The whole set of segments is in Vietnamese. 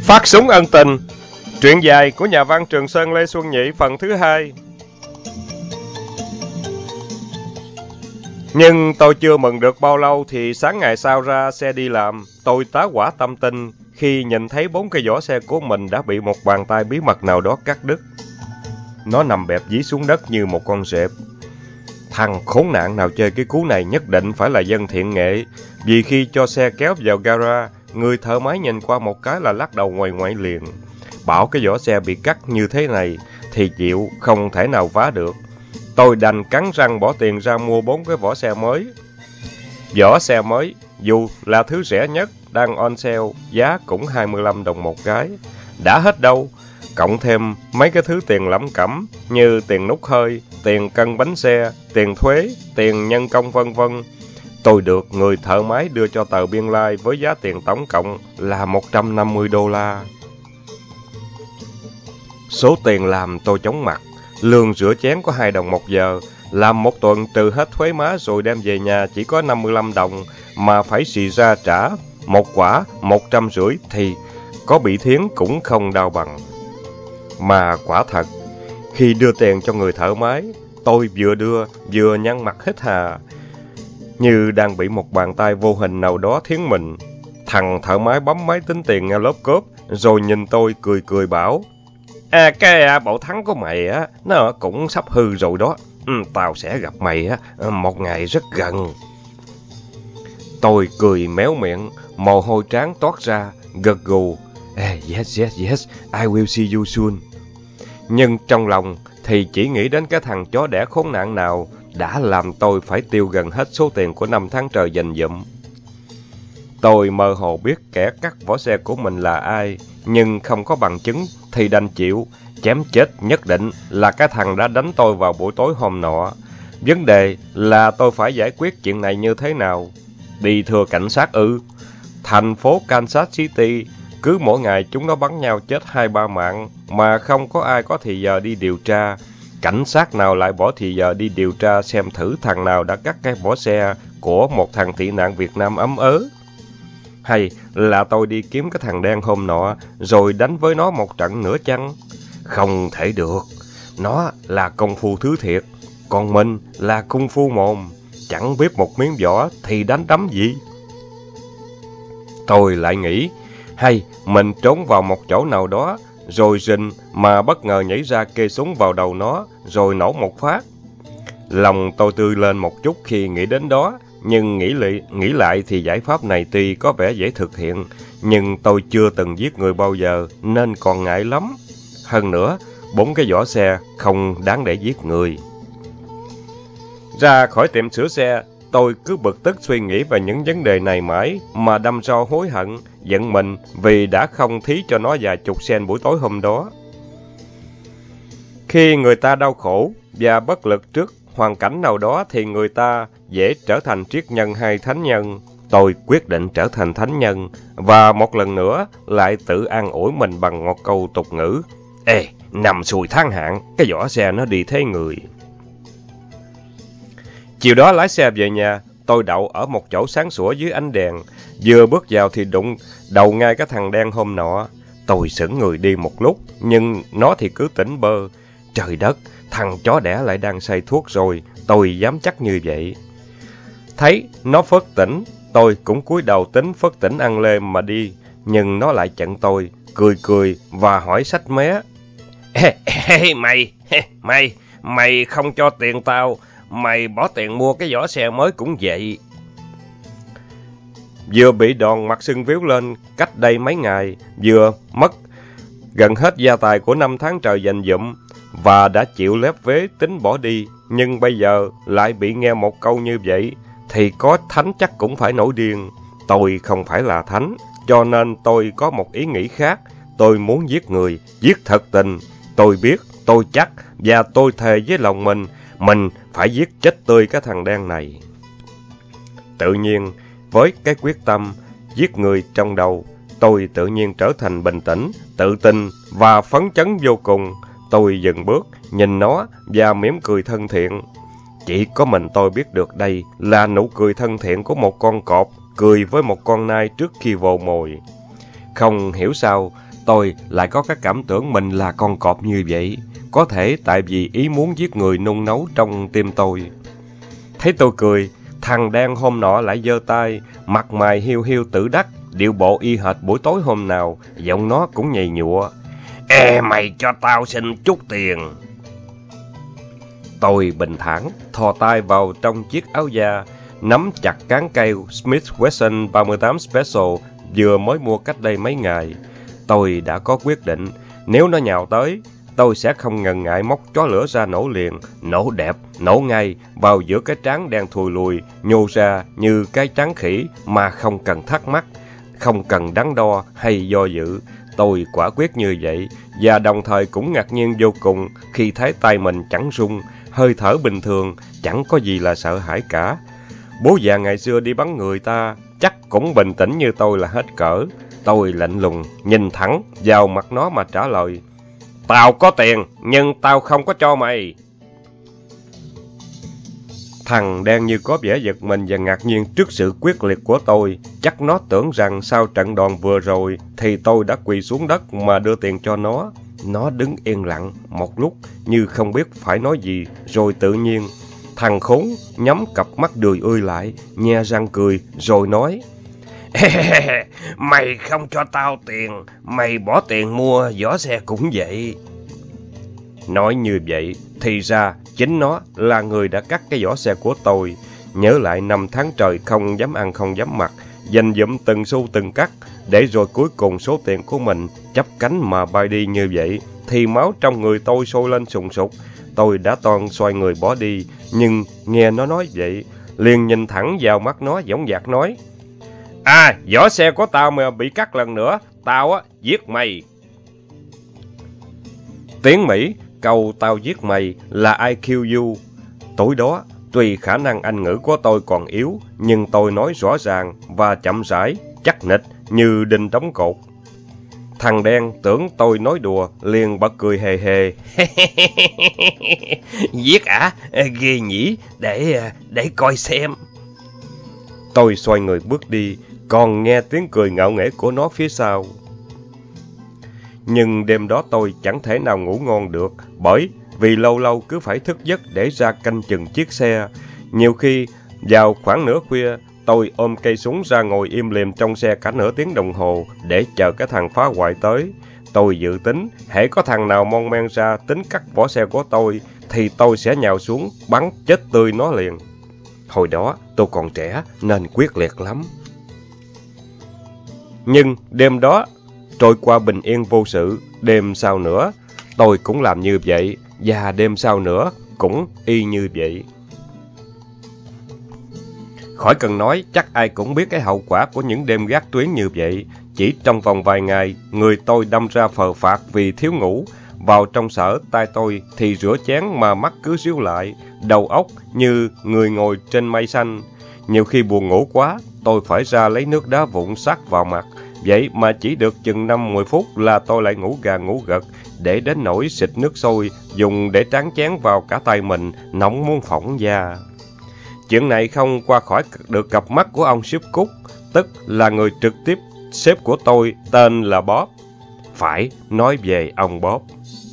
Phát súng ân tình. Truyện dài của nhà văn Trường Sơn Lê Xuân Nhị phần thứ 2. Nhưng tôi chưa mừng được bao lâu thì sáng ngày sau ra xe đi làm, tôi tá hỏa tâm tình khi nhìn thấy 4 cái vỏ xe của mình đã bị một bàn tay bí mật nào đó cắt đứt. Nó nằm bẹp dí xuống đất như một con rệp. Thằng khốn nạn nào chơi cái cú này nhất định phải là dân thiện nghệ, vì khi cho xe kéo vào gara, người thợ máy nhìn qua một cái là lắc đầu ngoại ngoại liền. Bảo cái vỏ xe bị cắt như thế này thì chịu, không thể nào vá được. Tôi đành cắn răng bỏ tiền ra mua 4 cái vỏ xe mới. Vỏ xe mới, dù là thứ rẻ nhất, đang on sale, giá cũng 25 đồng một cái. Đã hết đâu, cộng thêm mấy cái thứ tiền lẩm cẩm như tiền nút hơi, tiền cân bánh xe, tiền thuế, tiền nhân công vân vân. Tôi được người thợ máy đưa cho tờ biên lai với giá tiền tổng cộng là $150. Số tiền làm tôi chóng mặt. Lương rửa chén có 2 đồng một giờ, làm một tuần trừ hết thuế má rồi đem về nhà chỉ có 55 đồng, mà phải xì ra trả một quả 150 thì có bị thiến cũng không đau bằng. Mà quả thật, khi đưa tiền cho người thợ máy, tôi vừa đưa vừa nhăn mặt hít hà, như đang bị một bàn tay vô hình nào đó thiến mình. Thằng thợ máy bấm máy tính tiền nghe lốp cốp, rồi nhìn tôi cười cười bảo: cái bộ thắng của mày á, nó cũng sắp hư rồi đó. Tao sẽ gặp mày á một ngày rất gần. Tôi cười méo miệng, mồ hôi trán toát ra, gật gù. Yes, I will see you soon. Nhưng trong lòng thì chỉ nghĩ đến cái thằng chó đẻ khốn nạn nào đã làm tôi phải tiêu gần hết số tiền của 5 tháng trời dành dụm. Tôi mơ hồ biết kẻ cắt vỏ xe của mình là ai, nhưng không có bằng chứng thì đành chịu. Chém chết nhất định là cái thằng đã đánh tôi vào buổi tối hôm nọ. Vấn đề là tôi phải giải quyết chuyện này như thế nào? Đi thưa cảnh sát ư? Thành phố Kansas City, cứ mỗi ngày chúng nó bắn nhau chết 2-3 mạng, mà không có ai có thì giờ đi điều tra. Cảnh sát nào lại bỏ thì giờ đi điều tra xem thử thằng nào đã cắt cái vỏ xe của một thằng tị nạn Việt Nam ấm ớ? Hay là tôi đi kiếm cái thằng đen hôm nọ rồi đánh với nó một trận nữa chăng? Không thể được. Nó là công phu thứ thiệt, còn mình là công phu mồm. Chẳng biết một miếng vỏ thì đánh đấm gì. Tôi lại nghĩ, hay mình trốn vào một chỗ nào đó, rồi rình mà bất ngờ nhảy ra kê súng vào đầu nó, rồi nổ một phát. Lòng tôi tươi lên một chút khi nghĩ đến đó, nhưng nghĩ lại thì giải pháp này tuy có vẻ dễ thực hiện, nhưng tôi chưa từng giết người bao giờ nên còn ngại lắm. Hơn nữa, 4 cái vỏ xe không đáng để giết người. Ra khỏi tiệm sửa xe, tôi cứ bực tức suy nghĩ về những vấn đề này mãi mà đâm ra hối hận, giận mình vì đã không thí cho nó vài chục sen buổi tối hôm đó. Khi người ta đau khổ và bất lực trước hoàn cảnh nào đó thì người ta dễ trở thành triết nhân hay thánh nhân. Tôi quyết định trở thành thánh nhân và một lần nữa lại tự an ủi mình bằng một câu tục ngữ: nằm xùi tháng hạn, cái vỏ xe nó đi thế người. Chiều đó lái xe về nhà, tôi đậu ở một chỗ sáng sủa dưới ánh đèn. Vừa bước vào thì đụng đầu ngay cái thằng đen hôm nọ. Tôi sững người đi một lúc, nhưng nó thì cứ tỉnh bơ. Trời đất, thằng chó đẻ lại đang say thuốc rồi, tôi dám chắc như vậy. Thấy nó phớt tỉnh, tôi cũng cúi đầu tính phớt tỉnh ăn lê mà đi, nhưng nó lại chặn tôi, cười và hỏi xách mé: Mày không cho tiền tao, mày bỏ tiền mua cái vỏ xe mới cũng vậy. Vừa bị đòn mặt sưng víu lên cách đây mấy ngày, vừa mất gần hết gia tài của 5 tháng trời dành dụm, và đã chịu lép vế tính bỏ đi, nhưng bây giờ lại bị nghe một câu như vậy, thì có thánh chắc cũng phải nổi điên. Tôi không phải là thánh, cho nên tôi có một ý nghĩ khác. Tôi muốn giết người, giết thật tình. Tôi biết, tôi chắc, và tôi thề với lòng mình phải giết chết tươi cái thằng đen này. Tự nhiên, với cái quyết tâm giết người trong đầu, tôi tự nhiên trở thành bình tĩnh, tự tin và phấn chấn vô cùng. Tôi dừng bước, nhìn nó và mỉm cười thân thiện. Chỉ có mình tôi biết được đây là nụ cười thân thiện của một con cọp cười với một con nai trước khi vồ mồi. Không hiểu sao, tôi lại có cái cảm tưởng mình là con cọp như vậy. Có thể tại vì ý muốn giết người nung nấu trong tim tôi. Thấy tôi cười, thằng Đen hôm nọ lại giơ tay, mặt mày hiu hiu tự đắc, điệu bộ y hệt buổi tối hôm nào, giọng nó cũng nhầy nhụa. Ê, mày cho tao xin chút tiền. Tôi bình thản, thò tay vào trong chiếc áo da, nắm chặt cán cây Smith Wesson 38 Special vừa mới mua cách đây mấy ngày. Tôi đã có quyết định, nếu nó nhào tới, tôi sẽ không ngần ngại móc chó lửa ra nổ liền, nổ đẹp, nổ ngay vào giữa cái trán đen thùi lùi, nhô ra như cái trán khỉ mà không cần thắc mắc, không cần đắn đo hay do dự. Tôi quả quyết như vậy, và đồng thời cũng ngạc nhiên vô cùng khi thấy tay mình chẳng run, hơi thở bình thường, chẳng có gì là sợ hãi cả. Bố già ngày xưa đi bắn người ta, chắc cũng bình tĩnh như tôi là hết cỡ. Tôi lạnh lùng, nhìn thẳng vào mặt nó mà trả lời. Tao có tiền, nhưng tao không có cho mày. Thằng Đen như có vẻ giật mình và ngạc nhiên trước sự quyết liệt của tôi. Chắc nó tưởng rằng sau trận đòn vừa rồi thì tôi đã quỳ xuống đất mà đưa tiền cho nó. Nó đứng yên lặng một lúc như không biết phải nói gì, rồi tự nhiên thằng khốn nhắm cặp mắt đười ươi lại, nhe răng cười rồi nói. Mày không cho tao tiền, mày bỏ tiền mua vỏ xe cũng vậy. Nói như vậy, thì ra chính nó là người đã cắt cái vỏ xe của tôi. Nhớ lại 5 tháng trời không dám ăn không dám mặc, dành dụm từng xu từng cắt, để rồi cuối cùng số tiền của mình chắp cánh mà bay đi như vậy, thì máu trong người tôi sôi lên sùng sục. Tôi đã toan xoay người bỏ đi, nhưng nghe nó nói vậy, liền nhìn thẳng vào mắt nó dõng dạc nói. Vỏ xe của tao mà bị cắt lần nữa, tao giết mày. Tiếng Mỹ, câu tao giết mày là I kill you. Tối đó, tuy khả năng Anh ngữ của tôi còn yếu, nhưng tôi nói rõ ràng và chậm rãi, chắc nịch như đinh đóng cột. Thằng Đen tưởng tôi nói đùa, liền bật cười hề hề. Giết ghê nhỉ, để coi xem. Tôi xoay người bước đi, còn nghe tiếng cười ngạo nghễ của nó phía sau. Nhưng đêm đó tôi chẳng thể nào ngủ ngon được, bởi vì lâu lâu cứ phải thức giấc để ra canh chừng chiếc xe. Nhiều khi, vào khoảng nửa khuya, tôi ôm cây súng ra ngồi im lìm trong xe cả nửa tiếng đồng hồ để chờ cái thằng phá hoại tới. Tôi dự tính, hễ có thằng nào mon men ra tính cắt vỏ xe của tôi, thì tôi sẽ nhào xuống, bắn chết tươi nó liền. Hồi đó, tôi còn trẻ nên quyết liệt lắm. Nhưng đêm đó trôi qua bình yên vô sự. Đêm sau nữa tôi cũng làm như vậy, và đêm sau nữa cũng y như vậy. Khỏi cần nói, chắc ai cũng biết cái hậu quả của những đêm gác tuyến như vậy. Chỉ trong vòng vài ngày, người tôi đâm ra phờ phạc vì thiếu ngủ. Vào trong sở, tay tôi thì rửa chén mà mắt cứ ríu lại, đầu óc như người ngồi trên mây xanh. Nhiều khi buồn ngủ quá, tôi phải ra lấy nước đá vụn sắt vào mặt. Vậy mà chỉ được chừng 5-10 phút là tôi lại ngủ gà ngủ gật, để đến nỗi xịt nước sôi, dùng để tráng chén vào cả tay mình, nóng muốn phỏng da. Chuyện này không qua khỏi được cặp mắt của ông sếp Cúc, tức là người trực tiếp sếp của tôi, tên là Bob. Phải nói về ông Bob.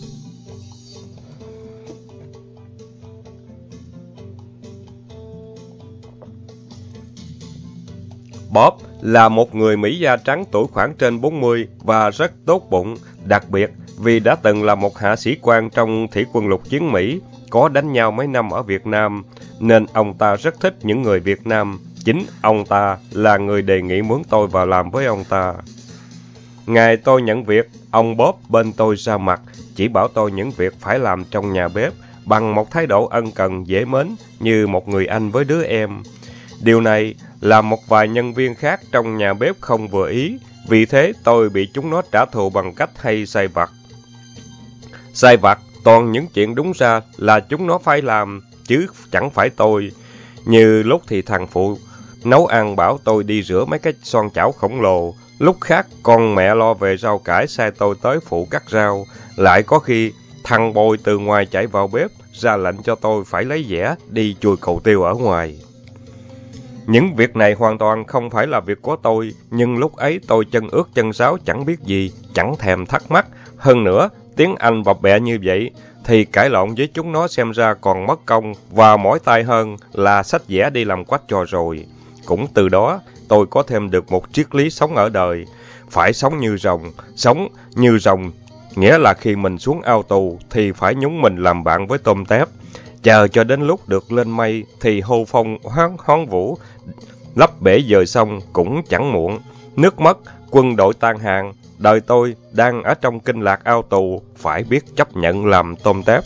Bob là một người Mỹ da trắng tuổi khoảng trên 40 và rất tốt bụng, đặc biệt vì đã từng là một hạ sĩ quan trong thủy quân lục chiến Mỹ, có đánh nhau mấy năm ở Việt Nam, nên ông ta rất thích những người Việt Nam. Chính ông ta là người đề nghị mướn tôi vào làm với ông ta. Ngày tôi nhận việc, ông Bob bên tôi ra mặt, chỉ bảo tôi những việc phải làm trong nhà bếp bằng một thái độ ân cần dễ mến như một người anh với đứa em. Điều này làm một vài nhân viên khác trong nhà bếp không vừa ý, vì thế tôi bị chúng nó trả thù bằng cách hay sai vặt. Sai vặt toàn những chuyện đúng ra là chúng nó phải làm, chứ chẳng phải tôi. Như lúc thì thằng phụ nấu ăn bảo tôi đi rửa mấy cái xoong chảo khổng lồ, lúc khác con mẹ lo về rau cải sai tôi tới phụ cắt rau, lại có khi thằng Bồi từ ngoài chạy vào bếp ra lệnh cho tôi phải lấy dẻ đi chùi cầu tiêu ở ngoài. Những việc này hoàn toàn không phải là việc của tôi, nhưng lúc ấy tôi chân ướt chân sáo chẳng biết gì, chẳng thèm thắc mắc. Hơn nữa, tiếng Anh bập bẹ như vậy, thì cãi lộn với chúng nó xem ra còn mất công và mỏi tay hơn là xách dẻ đi làm quách cho rồi. Cũng từ đó, tôi có thêm được một triết lý sống ở đời. Phải sống như rồng, nghĩa là khi mình xuống ao tù thì phải nhúng mình làm bạn với tôm tép. Chờ cho đến lúc được lên mây thì hô phong hoán vũ, lấp bể dời sông cũng chẳng muộn. Nước mất, quân đội tan hàng, đời tôi đang ở trong kinh lạc ao tù, phải biết chấp nhận làm tôm tép.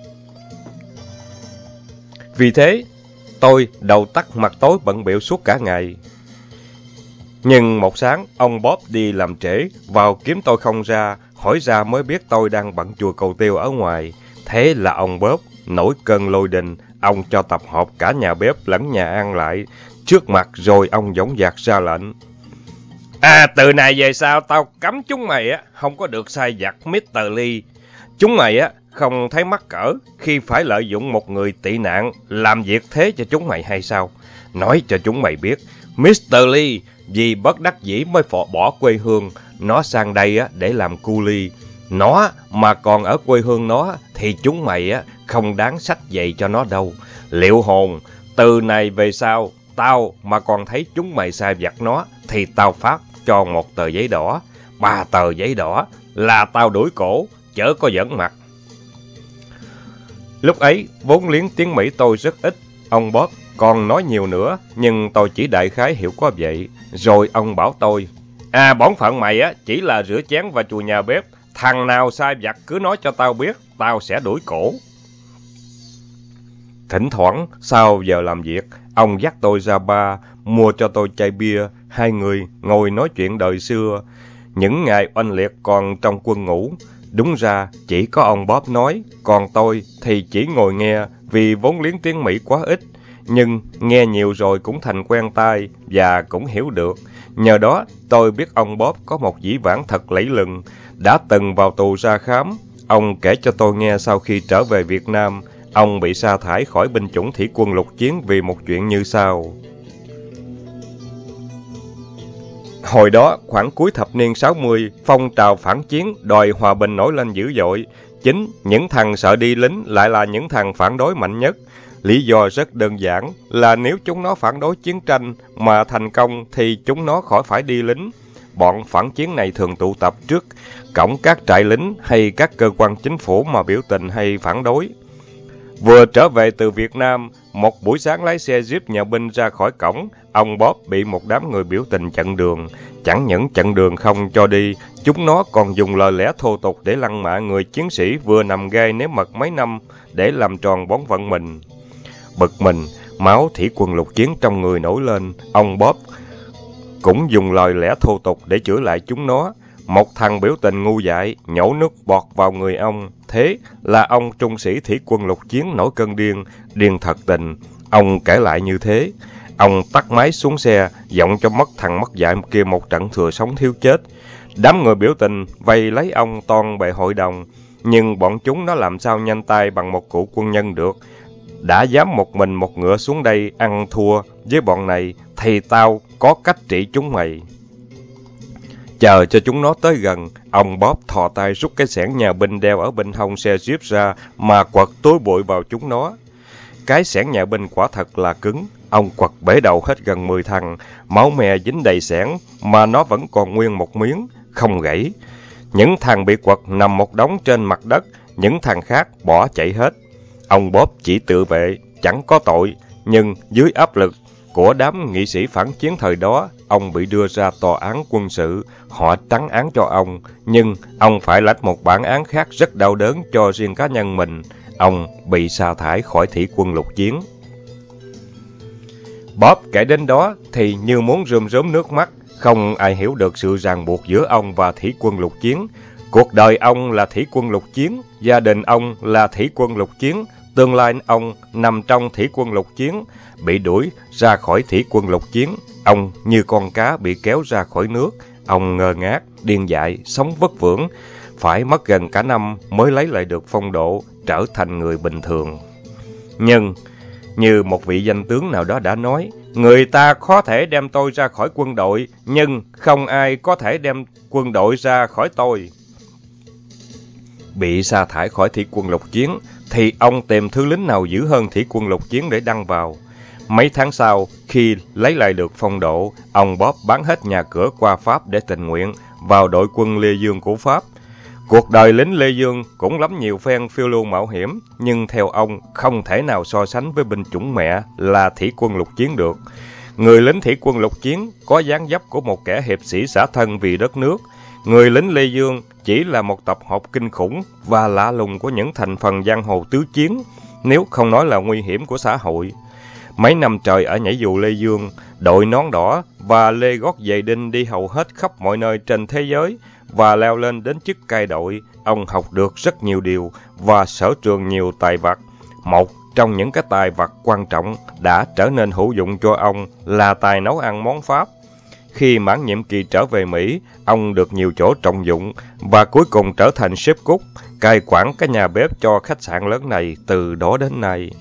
Vì thế, tôi đầu tắt mặt tối bận bịu suốt cả ngày. Nhưng một sáng, ông Bob đi làm trễ, vào kiếm tôi không ra, hỏi ra mới biết tôi đang bận chùa cầu tiêu ở ngoài. Thế là ông Bob nổi cơn lôi đình, ông cho tập hợp cả nhà bếp lẫn nhà ăn lại trước mặt, rồi ông dõng dạc ra lệnh. Từ này về sau tao cấm chúng mày không có được sai vặt Mr. Lee. Chúng mày không thấy mắc cỡ khi phải lợi dụng một người tị nạn làm việc thế cho chúng mày hay sao? Nói cho chúng mày biết, Mr. Lee vì bất đắc dĩ mới bỏ quê hương nó sang đây để làm cu li. Nó mà còn ở quê hương nó thì chúng mày không đáng xách giày cho nó đâu. Liệu hồn, từ này về sau tao mà còn thấy chúng mày sai vặt nó thì tao phát cho một tờ giấy đỏ, 3 tờ giấy đỏ là tao đuổi cổ, chớ có giỡn mặt. Lúc ấy, vốn liếng tiếng Mỹ tôi rất ít, ông Bob còn nói nhiều nữa, nhưng tôi chỉ đại khái hiểu có vậy. Rồi ông bảo tôi, bổn phận mày chỉ là rửa chén và chùi nhà bếp, thằng nào sai vặt cứ nói cho tao biết, tao sẽ đuổi cổ. Thỉnh thoảng, sau giờ làm việc, ông dắt tôi ra bar, mua cho tôi chai bia, hai người ngồi nói chuyện đời xưa. Những ngày oanh liệt còn trong quân ngũ, đúng ra chỉ có ông Bob nói, còn tôi thì chỉ ngồi nghe vì vốn liếng tiếng Mỹ quá ít. Nhưng nghe nhiều rồi cũng thành quen tai và cũng hiểu được. Nhờ đó tôi biết ông Bob có một dĩ vãng thật lẫy lừng, đã từng vào tù ra khám. Ông kể cho tôi nghe sau khi trở về Việt Nam, ông bị sa thải khỏi binh chủng thủy quân lục chiến vì một chuyện như sau. Hồi đó, khoảng cuối thập niên 60, phong trào phản chiến đòi hòa bình nổi lên dữ dội. Chính những thằng sợ đi lính lại là những thằng phản đối mạnh nhất. Lý do rất đơn giản là nếu chúng nó phản đối chiến tranh mà thành công thì chúng nó khỏi phải đi lính. Bọn phản chiến này thường tụ tập trước cổng các trại lính hay các cơ quan chính phủ mà biểu tình hay phản đối. Vừa trở về từ Việt Nam, một buổi sáng lái xe Jeep nhà binh ra khỏi cổng, ông Bob bị một đám người biểu tình chặn đường. Chẳng những chặn đường không cho đi, chúng nó còn dùng lời lẽ thô tục để lăng mạ người chiến sĩ vừa nằm gai nếm mật mấy năm để làm tròn bổn phận mình. Bực mình, máu thủy quân lục chiến trong người nổi lên, ông Bob cũng dùng lời lẽ thô tục để chửi lại chúng nó. Một thằng biểu tình ngu dại nhổ nước bọt vào người ông. Thế là ông trung sĩ thủy quân lục chiến nổi cơn điên thật tình. Ông kể lại như thế. Ông tắt máy xuống xe, giọng cho mất thằng mất dạy kia một trận thừa sống thiếu chết. Đám người biểu tình vây lấy ông toan bệ hội đồng, nhưng bọn chúng nó làm sao nhanh tay bằng một cụ quân nhân được. Đã dám một mình một ngựa xuống đây ăn thua với bọn này thì tao có cách trị chúng mày. Chờ cho chúng nó tới gần, ông Bob thò tay rút cái xẻng nhà binh đeo ở bên hông xe Jeep ra mà quật túi bụi vào chúng nó. Cái xẻng nhà binh quả thật là cứng, ông quật bể đầu hết gần 10 thằng, máu me dính đầy xẻng mà nó vẫn còn nguyên một miếng, không gãy. Những thằng bị quật nằm một đống trên mặt đất, những thằng khác bỏ chạy hết. Ông Bob chỉ tự vệ, chẳng có tội, nhưng dưới áp lực của đám nghị sĩ phản chiến thời đó, ông bị đưa ra tòa án quân sự. Họ trắng án cho ông, nhưng ông phải lãnh một bản án khác rất đau đớn cho riêng cá nhân mình. Ông bị sa thải khỏi thủy quân lục chiến. Bob kể đến đó thì như muốn rơm rớm nước mắt. Không ai hiểu được sự ràng buộc giữa ông và thủy quân lục chiến. Cuộc đời ông là thủy quân lục chiến, gia đình ông là thủy quân lục chiến, tương lai ông nằm trong thủy quân lục chiến. Bị đuổi ra khỏi thủy quân lục chiến, ông như con cá bị kéo ra khỏi nước. Ông ngơ ngác, điên dại, sống vất vưởng, phải mất gần cả năm mới lấy lại được phong độ, trở thành người bình thường. Nhưng Như một vị danh tướng nào đó đã nói, người ta có thể đem tôi ra khỏi quân đội, nhưng không ai có thể đem quân đội ra khỏi tôi. Bị sa thải khỏi thủy quân lục chiến, thì ông tìm thứ lính nào dữ hơn thủy quân lục chiến để đăng vào. Mấy tháng sau, khi lấy lại được phong độ, ông Bob bán hết nhà cửa qua Pháp để tình nguyện vào đội quân Lê Dương của Pháp. Cuộc đời lính Lê Dương cũng lắm nhiều phen phiêu lưu mạo hiểm, nhưng theo ông không thể nào so sánh với binh chủng mẹ là thủy quân lục chiến được. Người lính thủy quân lục chiến có dáng dấp của một kẻ hiệp sĩ xả thân vì đất nước. Người lính Lê Dương chỉ là một tập hợp kinh khủng và lạ lùng của những thành phần giang hồ tứ chiến, nếu không nói là nguy hiểm của xã hội. Mấy năm trời ở nhảy dù Lê Dương, đội nón đỏ và lê gót giày đinh đi hầu hết khắp mọi nơi trên thế giới, và leo lên đến chức cai đội, ông học được rất nhiều điều và sở trường nhiều tài vặt. Một trong những cái tài vặt quan trọng đã trở nên hữu dụng cho ông là tài nấu ăn món Pháp. Khi mãn nhiệm kỳ trở về Mỹ, ông được nhiều chỗ trọng dụng và cuối cùng trở thành sếp cook, cai quản cái nhà bếp cho khách sạn lớn này từ đó đến nay.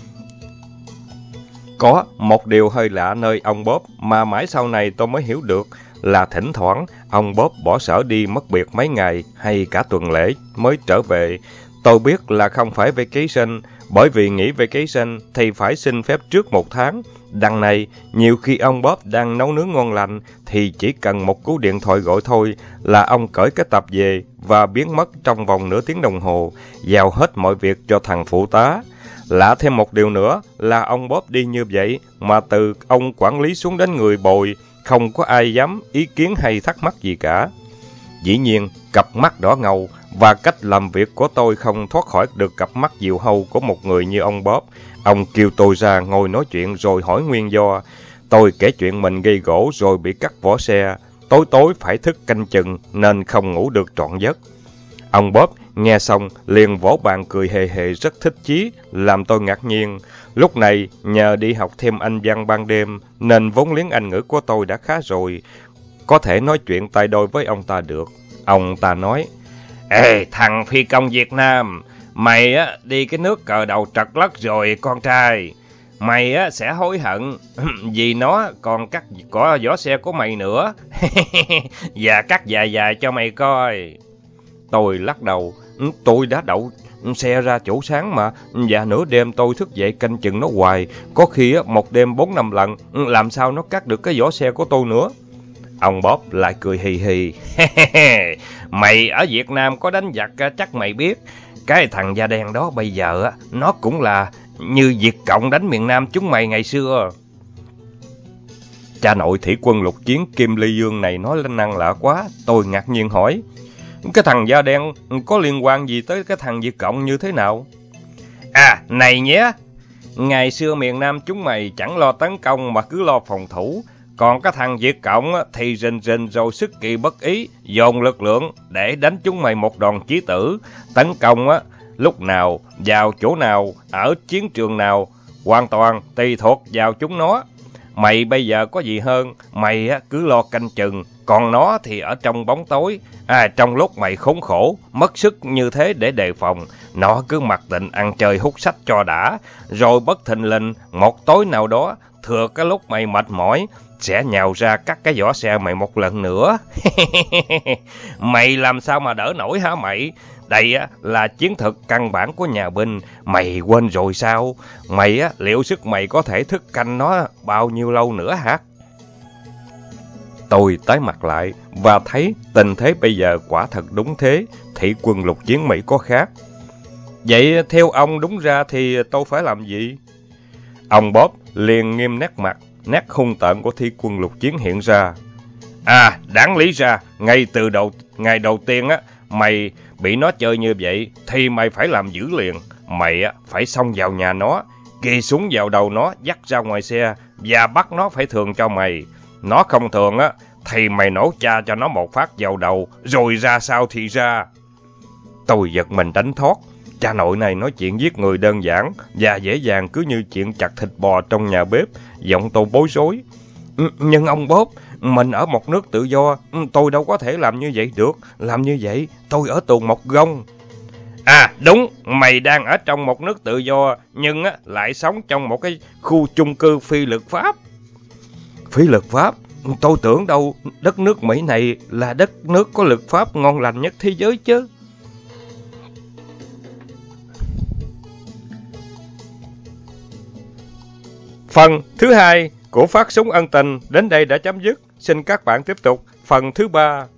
Có một điều hơi lạ nơi ông Bob mà mãi sau này tôi mới hiểu được là thỉnh thoảng ông Bob bỏ sở đi mất biệt mấy ngày hay cả tuần lễ mới trở về. Tôi biết là không phải vacation, bởi vì nghỉ vacation thì phải xin phép trước 1 tháng. Đằng này, nhiều khi ông Bob đang nấu nướng ngon lành thì chỉ cần một cú điện thoại gọi thôi là ông cởi cái tập về và biến mất trong vòng nửa tiếng đồng hồ, giao hết mọi việc cho thằng phụ tá. Lạ thêm một điều nữa là ông Bob đi như vậy mà từ ông quản lý xuống đến người bồi, không có ai dám ý kiến hay thắc mắc gì cả. Dĩ nhiên, cặp mắt đỏ ngầu và cách làm việc của tôi không thoát khỏi được cặp mắt diều hâu của một người như ông Bob. Ông kêu tôi ra ngồi nói chuyện rồi hỏi nguyên do. Tôi kể chuyện mình gây gỗ rồi bị cắt vỏ xe. Tối tối phải thức canh chừng nên không ngủ được trọn giấc. Ông Bob nghe xong liền vỗ bàn cười hề hề rất thích chí, làm tôi ngạc nhiên. Lúc này nhờ đi học thêm Anh văn ban đêm nên vốn liếng Anh ngữ của tôi đã khá rồi, có thể nói chuyện tay đôi với ông ta được. Ông ta nói: "Ê thằng phi công Việt Nam, mày á đi cái nước cờ đầu trật lất rồi con trai. Mày á sẽ hối hận vì nó còn cắt có vỏ xe của mày nữa." "Và cắt dài dài cho mày coi." Tôi lắc đầu: "Tôi đã đậu xe ra chỗ sáng mà, và nửa đêm tôi thức dậy canh chừng nó hoài, có khi một đêm 4-5 lần, làm sao nó cắt được cái vỏ xe của tôi nữa." Ông Bob lại cười hì hì: "Mày ở Việt Nam có đánh giặc chắc mày biết, cái thằng da đen đó bây giờ nó cũng là như Việt Cộng đánh miền Nam chúng mày ngày xưa." Cha nội thủy quân lục chiến Kim Lê Dương này nói lên năng lạ quá, tôi ngạc nhiên hỏi: "Cái thằng da đen có liên quan gì tới cái thằng Việt Cộng như thế nào?" "À, này nhé, ngày xưa miền Nam chúng mày chẳng lo tấn công mà cứ lo phòng thủ. Còn cái thằng Việt Cộng thì rình rình rồi sức kỳ bất ý, dồn lực lượng để đánh chúng mày một đòn chí tử. Tấn công lúc nào, vào chỗ nào, ở chiến trường nào, hoàn toàn tùy thuộc vào chúng nó. Mày bây giờ có gì hơn, mày cứ lo canh chừng, còn nó thì ở trong bóng tối. Trong lúc mày khốn khổ, mất sức như thế để đề phòng, nó cứ mặc định ăn chơi hút sách cho đã, rồi bất thình lình một tối nào đó, thừa cái lúc mày mệt mỏi, sẽ nhào ra cắt cái vỏ xe mày một lần nữa." "Mày làm sao mà đỡ nổi hả mày? Đây là chiến thuật căn bản của nhà binh, mày quên rồi sao? Mày liệu sức mày có thể thức canh nó bao nhiêu lâu nữa hả?" Tôi tái mặt lại và thấy tình thế bây giờ quả thật đúng thế, thủy quân lục chiến Mỹ có khác. "Vậy theo ông đúng ra thì tôi phải làm gì?" Ông Bob liền nghiêm nét mặt, nét hung tợn của thủy quân lục chiến hiện ra. Đáng lý ra, ngay từ ngày đầu tiên mày bị nó chơi như vậy, thì mày phải làm dữ liền. Mày phải xông vào nhà nó, kì súng vào đầu nó, dắt ra ngoài xe, và bắt nó phải thường cho mày. Nó không thường thì mày nổ cha cho nó một phát vào đầu, rồi ra sao thì ra." Tôi giật mình đánh thoát. Cha nội này nói chuyện giết người đơn giản và dễ dàng, cứ như chuyện chặt thịt bò trong nhà bếp. Giọng tôi bối rối: "Nhưng ông Bob, mình ở một nước tự do, tôi đâu có thể làm như vậy được. Làm như vậy, tôi ở tù một gông." À đúng, mày đang ở trong một nước tự do, nhưng lại sống trong một cái khu chung cư phi luật pháp. Phi luật pháp? Tôi tưởng đâu đất nước Mỹ này là đất nước có luật pháp ngon lành nhất thế giới chứ. Phần thứ hai của phát súng ân tình đến đây đã chấm dứt. Xin các bạn tiếp tục phần thứ ba.